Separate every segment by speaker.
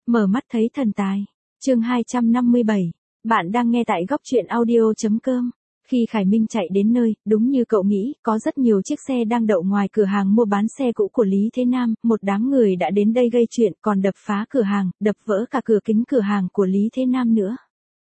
Speaker 1: Mở mắt thấy thần tài. Chương 257. Bạn đang nghe tại góc truyện audio.com. Khi Khải Minh chạy đến nơi, đúng như cậu nghĩ, có rất nhiều chiếc xe đang đậu ngoài cửa hàng mua bán xe cũ của Lý Thế Nam, một đám người đã đến đây gây chuyện, còn đập phá cửa hàng, đập vỡ cả cửa kính cửa hàng của Lý Thế Nam nữa.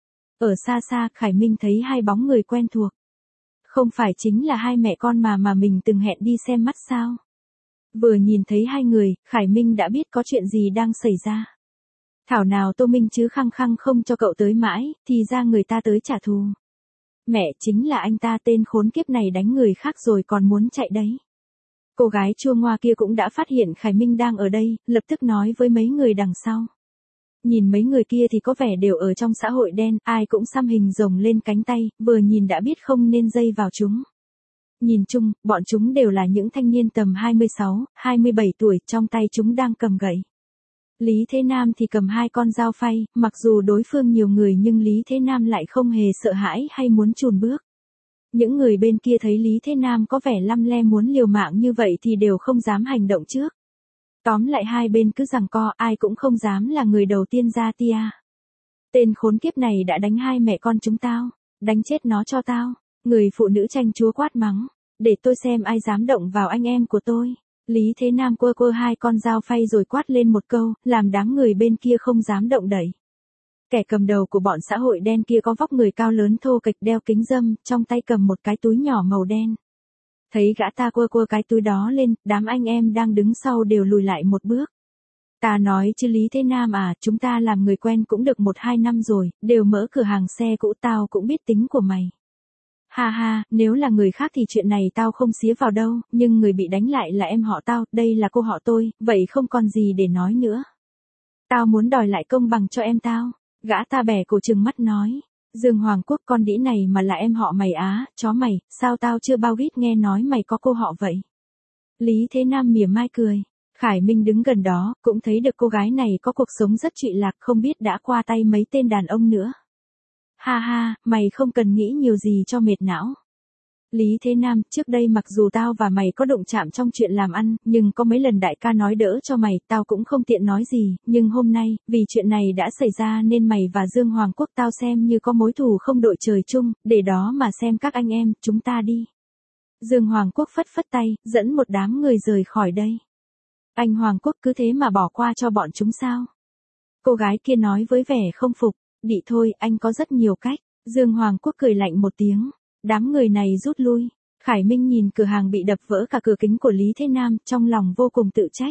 Speaker 1: Ở xa xa, Khải Minh thấy hai bóng người quen thuộc. Không phải chính là hai mẹ con mà mình từng hẹn đi xem mắt sao? Vừa nhìn thấy hai người, Khải Minh đã biết có chuyện gì đang xảy ra. Thảo nào Tô Minh chứ khăng khăng không cho cậu tới mãi, thì ra người ta tới trả thù. Mẹ, chính là anh ta, tên khốn kiếp này đánh người khác rồi còn muốn chạy đấy. Cô gái chua ngoa kia cũng đã phát hiện Khải Minh đang ở đây, lập tức nói với mấy người đằng sau. Nhìn mấy người kia thì có vẻ đều ở trong xã hội đen, ai cũng xăm hình rồng lên cánh tay, vừa nhìn đã biết không nên dây vào chúng. Nhìn chung, bọn chúng đều là những thanh niên tầm 26, 27 tuổi, trong tay chúng đang cầm gậy. Lý Thế Nam thì cầm hai con dao phay, mặc dù đối phương nhiều người nhưng Lý Thế Nam lại không hề sợ hãi hay muốn chùn bước. Những người bên kia thấy Lý Thế Nam có vẻ lăm le muốn liều mạng như vậy thì đều không dám hành động trước. Tóm lại hai bên cứ giằng co, ai cũng không dám là người đầu tiên ra tia. Tên khốn kiếp này đã đánh hai mẹ con chúng tao, đánh chết nó cho tao. Người phụ nữ tranh chúa quát mắng, để tôi xem ai dám động vào anh em của tôi. Lý Thế Nam quơ hai con dao phay rồi quát lên một câu, làm đám người bên kia không dám động đậy. Kẻ cầm đầu của bọn xã hội đen kia có vóc người cao lớn thô kệch, đeo kính râm, trong tay cầm một cái túi nhỏ màu đen. Thấy gã ta quơ cái túi đó lên, đám anh em đang đứng sau đều lùi lại một bước. Ta nói chứ Lý Thế Nam à, chúng ta làm người quen cũng được 1-2 năm rồi, đều mở cửa hàng xe cũ, tao cũng biết tính của mày. Ha ha, nếu là người khác thì chuyện này tao không xía vào đâu, nhưng người bị đánh lại là em họ tao, đây là cô họ tôi, vậy không còn gì để nói nữa. Tao muốn đòi lại công bằng cho em tao. Gã ta bẻ cổ trừng mắt nói. Dương Hoàng Quốc, con đĩ này mà là em họ mày á, chó mày, sao tao chưa bao biết nghe nói mày có cô họ vậy? Lý Thế Nam mỉa mai cười. Khải Minh đứng gần đó, cũng thấy được cô gái này có cuộc sống rất trụy lạc, không biết đã qua tay mấy tên đàn ông nữa. Ha ha, mày không cần nghĩ nhiều gì cho mệt não. Lý Thế Nam, trước đây mặc dù tao và mày có đụng chạm trong chuyện làm ăn, nhưng có mấy lần đại ca nói đỡ cho mày, tao cũng không tiện nói gì, nhưng hôm nay, vì chuyện này đã xảy ra nên mày và Dương Hoàng Quốc tao xem như có mối thù không đội trời chung, để đó mà xem các anh em, chúng ta đi. Dương Hoàng Quốc phất phất tay, dẫn một đám người rời khỏi đây. Anh Hoàng Quốc cứ thế mà bỏ qua cho bọn chúng sao? Cô gái kia nói với vẻ không phục. Đi thôi, anh có rất nhiều cách. Dương Hoàng Quốc cười lạnh một tiếng. Đám người này rút lui. Khải Minh nhìn cửa hàng bị đập vỡ cả cửa kính của Lý Thế Nam, trong lòng vô cùng tự trách.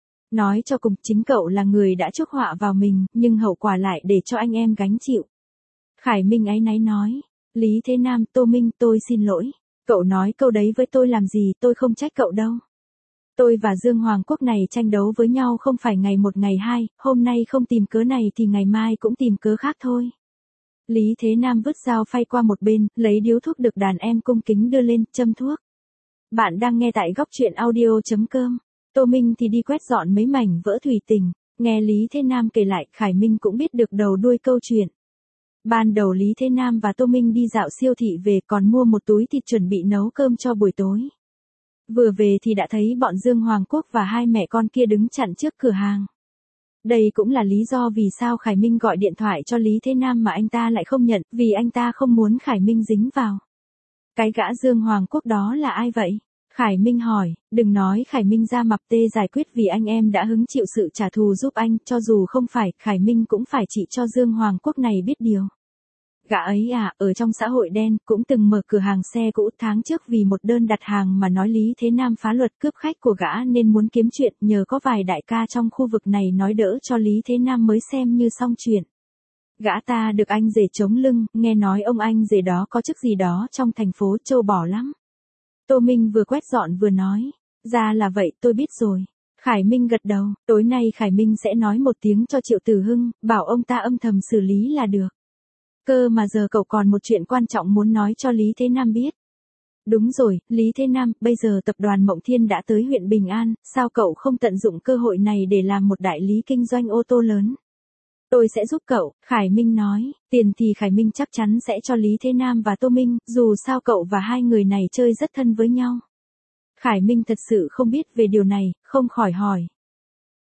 Speaker 1: Nói cho cùng, chính cậu là người đã chuốc họa vào mình, nhưng hậu quả lại để cho anh em gánh chịu. Khải Minh áy náy nói. Lý Thế Nam, Tô Minh, tôi xin lỗi. Cậu nói câu đấy với tôi làm gì, tôi không trách cậu đâu. Tôi và Dương Hoàng Quốc này tranh đấu với nhau không phải ngày một ngày hai, hôm nay không tìm cớ này thì ngày mai cũng tìm cớ khác thôi. Lý Thế Nam vứt dao phay qua một bên, lấy điếu thuốc được đàn em cung kính đưa lên, châm thuốc. Bạn đang nghe tại góc truyện audio.com. Tô Minh thì đi quét dọn mấy mảnh vỡ thủy tinh. Nghe Lý Thế Nam kể lại, Khải Minh cũng biết được đầu đuôi câu chuyện. Ban đầu Lý Thế Nam và Tô Minh đi dạo siêu thị về, còn mua một túi thịt chuẩn bị nấu cơm cho buổi tối. Vừa về thì đã thấy bọn Dương Hoàng Quốc và hai mẹ con kia đứng chặn trước cửa hàng. Đây cũng là lý do vì sao Khải Minh gọi điện thoại cho Lý Thế Nam mà anh ta lại không nhận, vì anh ta không muốn Khải Minh dính vào. Cái gã Dương Hoàng Quốc đó là ai vậy? Khải Minh hỏi, đừng nói Khải Minh ra mập tê giải quyết vì anh em đã hứng chịu sự trả thù giúp anh, cho dù không phải, Khải Minh cũng phải chỉ cho Dương Hoàng Quốc này biết điều. Gã ấy à, ở trong xã hội đen, cũng từng mở cửa hàng xe cũ, tháng trước vì một đơn đặt hàng mà nói Lý Thế Nam phá luật cướp khách của gã nên muốn kiếm chuyện, nhờ có vài đại ca trong khu vực này nói đỡ cho Lý Thế Nam mới xem như xong chuyện. Gã ta được anh rể chống lưng, nghe nói ông anh rể đó có chức gì đó trong thành phố, trâu bò lắm. Tô Minh vừa quét dọn vừa nói, ra là vậy, tôi biết rồi. Khải Minh gật đầu, tối nay Khải Minh sẽ nói một tiếng cho Triệu Tử Hưng, bảo ông ta âm thầm xử lý là được. Cơ mà giờ cậu còn một chuyện quan trọng muốn nói cho Lý Thế Nam biết. Đúng rồi, Lý Thế Nam, bây giờ tập đoàn Mộng Thiên đã tới huyện Bình An, sao cậu không tận dụng cơ hội này để làm một đại lý kinh doanh ô tô lớn? Tôi sẽ giúp cậu, Khải Minh nói, tiền thì Khải Minh chắc chắn sẽ cho Lý Thế Nam và Tô Minh, dù sao cậu và hai người này chơi rất thân với nhau. Khải Minh thật sự không biết về điều này, không khỏi hỏi.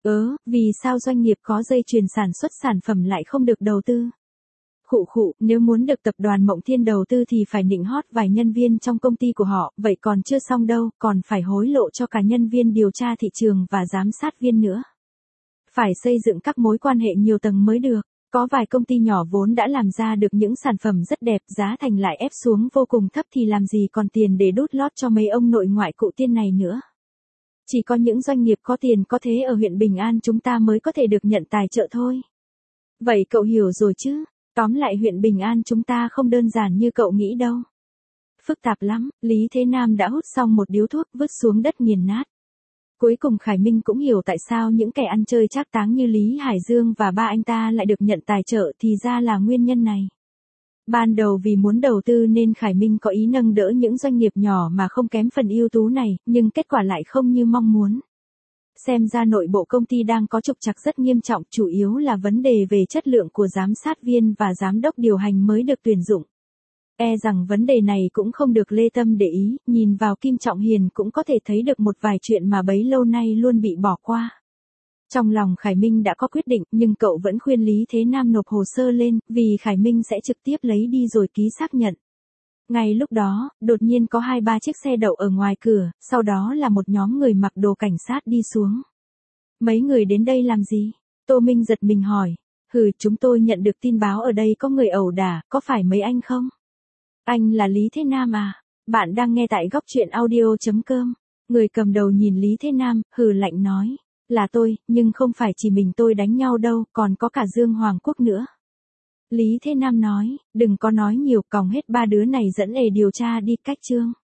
Speaker 1: Vì sao doanh nghiệp có dây chuyền sản xuất sản phẩm lại không được đầu tư? Nếu muốn được tập đoàn Mộng Thiên đầu tư thì phải nịnh hót vài nhân viên trong công ty của họ, vậy còn chưa xong đâu, còn phải hối lộ cho cả nhân viên điều tra thị trường và giám sát viên nữa. Phải xây dựng các mối quan hệ nhiều tầng mới được. Có vài công ty nhỏ vốn đã làm ra được những sản phẩm rất đẹp, giá thành lại ép xuống vô cùng thấp thì làm gì còn tiền để đút lót cho mấy ông nội ngoại cụ tiên này nữa. Chỉ có những doanh nghiệp có tiền có thế ở huyện Bình An chúng ta mới có thể được nhận tài trợ thôi. Vậy cậu hiểu rồi chứ? Tóm lại huyện Bình An chúng ta không đơn giản như cậu nghĩ đâu. Phức tạp lắm, Lý Thế Nam đã hút xong một điếu thuốc vứt xuống đất nghiền nát. Cuối cùng Khải Minh cũng hiểu tại sao những kẻ ăn chơi trác táng như Lý Hải Dương và ba anh ta lại được nhận tài trợ thì ra là nguyên nhân này. Ban đầu vì muốn đầu tư nên Khải Minh có ý nâng đỡ những doanh nghiệp nhỏ mà không kém phần ưu tú này, nhưng kết quả lại không như mong muốn. Xem ra nội bộ công ty đang có trục trặc rất nghiêm trọng, chủ yếu là vấn đề về chất lượng của giám sát viên và giám đốc điều hành mới được tuyển dụng. Rằng vấn đề này cũng không được Lê Tâm để ý, nhìn vào Kim Trọng Hiền cũng có thể thấy được một vài chuyện mà bấy lâu nay luôn bị bỏ qua. Trong lòng Khải Minh đã có quyết định nhưng cậu vẫn khuyên Lý Thế Nam nộp hồ sơ lên, vì Khải Minh sẽ trực tiếp lấy đi rồi ký xác nhận. Ngay lúc đó, đột nhiên có 2-3 chiếc xe đậu ở ngoài cửa, sau đó là một nhóm người mặc đồ cảnh sát đi xuống. Mấy người đến đây làm gì? Tô Minh giật mình hỏi. Chúng tôi nhận được tin báo ở đây có người ẩu đả, có phải mấy anh không? Anh là Lý Thế Nam à? Bạn đang nghe tại góc truyện audio.com. Người cầm đầu nhìn Lý Thế Nam, lạnh nói. Là tôi, nhưng không phải chỉ mình tôi đánh nhau đâu, còn có cả Dương Hoàng Quốc nữa. Lý Thế Nam nói, đừng có nói nhiều, còng hết ba đứa này dẫn điều tra đi cách chương.